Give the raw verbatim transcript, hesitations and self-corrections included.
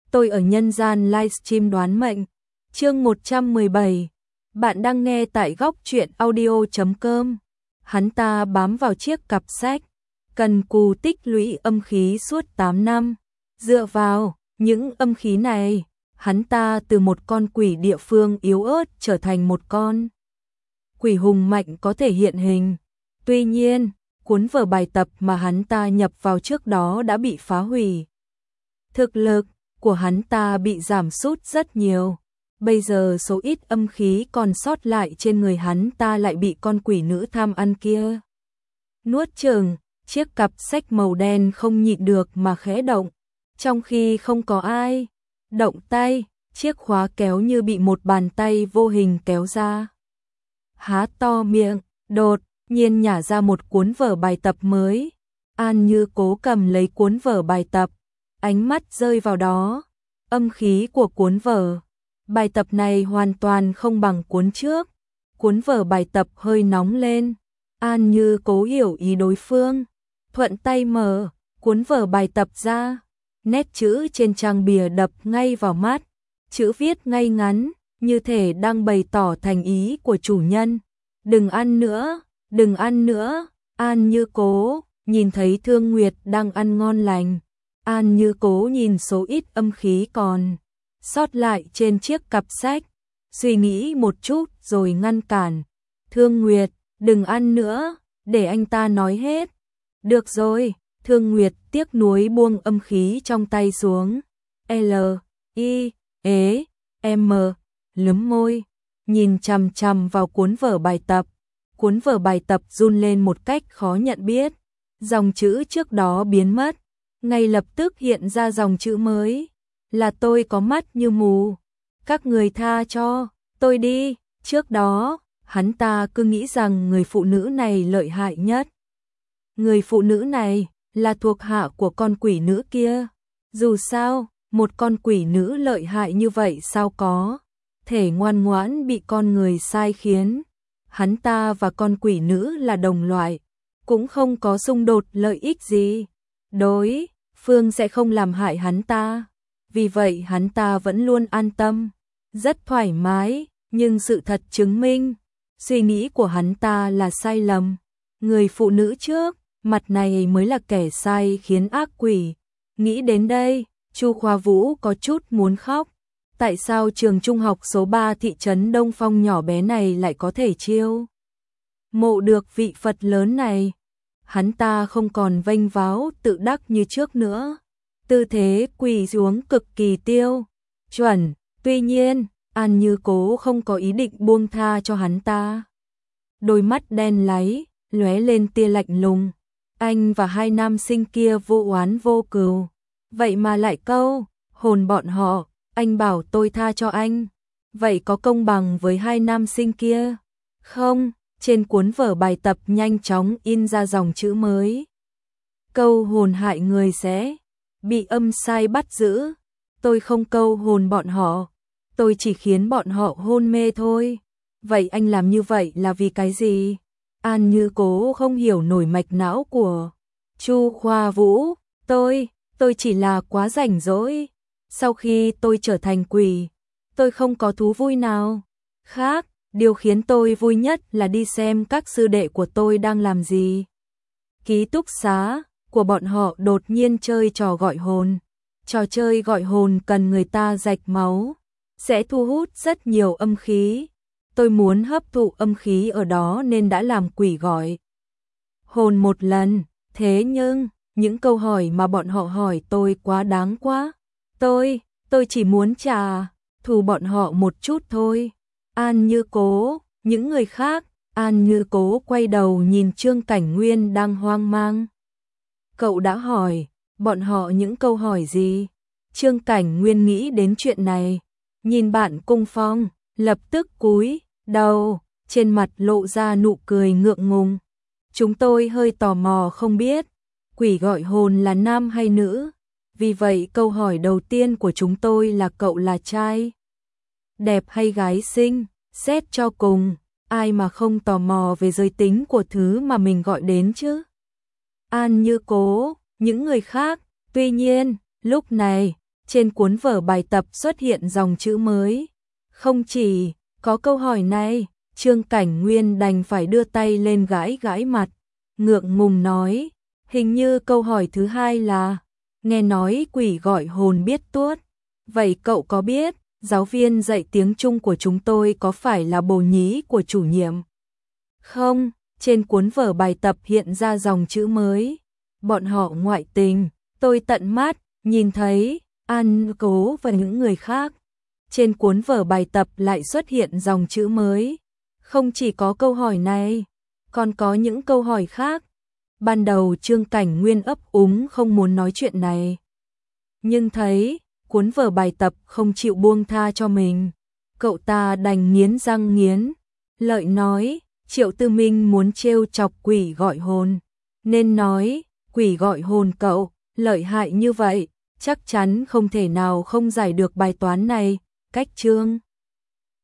tôi ở nhân gian livestream đoán mệnh. Chương một trăm mười bảy. Bạn đang nghe tại góc truyện audio chấm com. Hắn ta bám vào chiếc cặp sách, cần cù tích lũy âm khí suốt tám năm. Dựa vào những âm khí này, hắn ta từ một con quỷ địa phương yếu ớt trở thành một con quỷ hùng mạnh có thể hiện hình. Tuy nhiên, cuốn vở bài tập mà hắn ta nhập vào trước đó đã bị phá hủy. Thực lực của hắn ta bị giảm sút rất nhiều. Bây giờ số ít âm khí còn sót lại trên người hắn ta lại bị con quỷ nữ tham ăn kia nuốt chửng. Chiếc cặp sách màu đen không nhịn được mà khẽ động. Trong khi không có ai động tay, chiếc khóa kéo như bị một bàn tay vô hình kéo ra. Há to miệng, đột nhiên nhả ra một cuốn vở bài tập mới. An Như Cố cầm lấy cuốn vở bài tập, ánh mắt rơi vào đó. Âm khí của cuốn vở bài tập này hoàn toàn không bằng cuốn trước. Cuốn vở bài tập hơi nóng lên. An Như Cố hiểu ý đối phương, thuận tay mở cuốn vở bài tập ra. Nét chữ trên trang bìa đập ngay vào mắt. Chữ viết ngay ngắn, như thể đang bày tỏ thành ý của chủ nhân. Đừng ăn nữa, đừng ăn nữa. An Như Cố nhìn thấy Thương Nguyệt đang ăn ngon lành. An Như Cố nhìn số ít âm khí còn sót lại trên chiếc cặp sách, suy nghĩ một chút rồi ngăn cản. Thương Nguyệt, đừng ăn nữa, để anh ta nói hết. Được rồi. Thương Nguyệt tiếc nuối buông âm khí trong tay xuống. L, I, E, M, lấm môi, nhìn chằm chằm vào cuốn vở bài tập. Cuốn vở bài tập run lên một cách khó nhận biết. Dòng chữ trước đó biến mất, ngay lập tức hiện ra dòng chữ mới. Là tôi có mắt như mù. Các người tha cho tôi đi. Trước đó, hắn ta cứ nghĩ rằng người phụ nữ này lợi hại nhất. Người phụ nữ này là thuộc hạ của con quỷ nữ kia. Dù sao, một con quỷ nữ lợi hại như vậy sao có thể ngoan ngoãn bị con người sai khiến. Hắn ta và con quỷ nữ là đồng loại, cũng không có xung đột lợi ích gì. Đối phương sẽ không làm hại hắn ta. Vì vậy hắn ta vẫn luôn an tâm, rất thoải mái. Nhưng sự thật chứng minh, suy nghĩ của hắn ta là sai lầm. Người phụ nữ trước mặt này mới là kẻ sai khiến ác quỷ. Nghĩ đến đây, Chu Khoa Vũ có chút muốn khóc. Tại sao trường trung học số ba thị trấn Đông Phong nhỏ bé này lại có thể chiêu mộ được vị Phật lớn này? Hắn ta không còn vênh váo tự đắc như trước nữa. Tư thế quỳ xuống cực kỳ tiêu chuẩn. Tuy nhiên, An Như Cố không có ý định buông tha cho hắn ta. Đôi mắt đen láy lóe lên tia lạnh lùng. Anh và hai nam sinh kia vô oán vô cừu, vậy mà lại câu hồn bọn họ. Anh bảo tôi tha cho anh, vậy có công bằng với hai nam sinh kia không? Trên cuốn vở bài tập nhanh chóng in ra dòng chữ mới. Câu hồn hại người sẽ bị âm sai bắt giữ. Tôi không câu hồn bọn họ, tôi chỉ khiến bọn họ hôn mê thôi. Vậy anh làm như vậy là vì cái gì? An Như Cố không hiểu nổi mạch não của Chu Khoa Vũ. Tôi, tôi chỉ là quá rảnh rỗi. Sau khi tôi trở thành quỷ, tôi không có thú vui nào khác. Điều khiến tôi vui nhất là đi xem các sư đệ của tôi đang làm gì. Ký túc xá của bọn họ đột nhiên chơi trò gọi hồn. Trò chơi gọi hồn cần người ta rạch máu, sẽ thu hút rất nhiều âm khí. Tôi muốn hấp thụ âm khí ở đó nên đã làm quỷ gọi hồn một lần. Thế nhưng, những câu hỏi mà bọn họ hỏi tôi quá đáng quá. Tôi, tôi chỉ muốn trả thù bọn họ một chút thôi. An Như Cố, những người khác. An Như Cố quay đầu nhìn Trương Cảnh Nguyên đang hoang mang. Cậu đã hỏi bọn họ những câu hỏi gì? Trương Cảnh Nguyên nghĩ đến chuyện này, nhìn bạn Cung Phong, lập tức cúi đầu, trên mặt lộ ra nụ cười ngượng ngùng. Chúng tôi hơi tò mò không biết quỷ gọi hồn là nam hay nữ. Vì vậy câu hỏi đầu tiên của chúng tôi là cậu là trai đẹp hay gái xinh? Xét cho cùng, ai mà không tò mò về giới tính của thứ mà mình gọi đến chứ? An Như Cố, những người khác. Tuy nhiên, lúc này, trên cuốn vở bài tập xuất hiện dòng chữ mới. Không chỉ có câu hỏi này, Trương Cảnh Nguyên đành phải đưa tay lên gãi gãi mặt, ngượng ngùng nói, hình như câu hỏi thứ hai là, nghe nói quỷ gọi hồn biết tuốt. Vậy cậu có biết, giáo viên dạy tiếng Trung của chúng tôi có phải là bồ nhí của chủ nhiệm? Không, trên cuốn vở bài tập hiện ra dòng chữ mới. Bọn họ ngoại tình, tôi tận mắt, nhìn thấy, An Cố và những người khác. Trên cuốn vở bài tập lại xuất hiện dòng chữ mới. Không chỉ có câu hỏi này, còn có những câu hỏi khác. Ban đầu Trương Cảnh Nguyên ấp úng không muốn nói chuyện này. Nhưng thấy, cuốn vở bài tập không chịu buông tha cho mình. Cậu ta đành nghiến răng nghiến lợi nói, Triệu Tư Minh muốn trêu chọc quỷ gọi hồn. Nên nói, quỷ gọi hồn cậu, lợi hại như vậy, chắc chắn không thể nào không giải được bài toán này. Cách Trương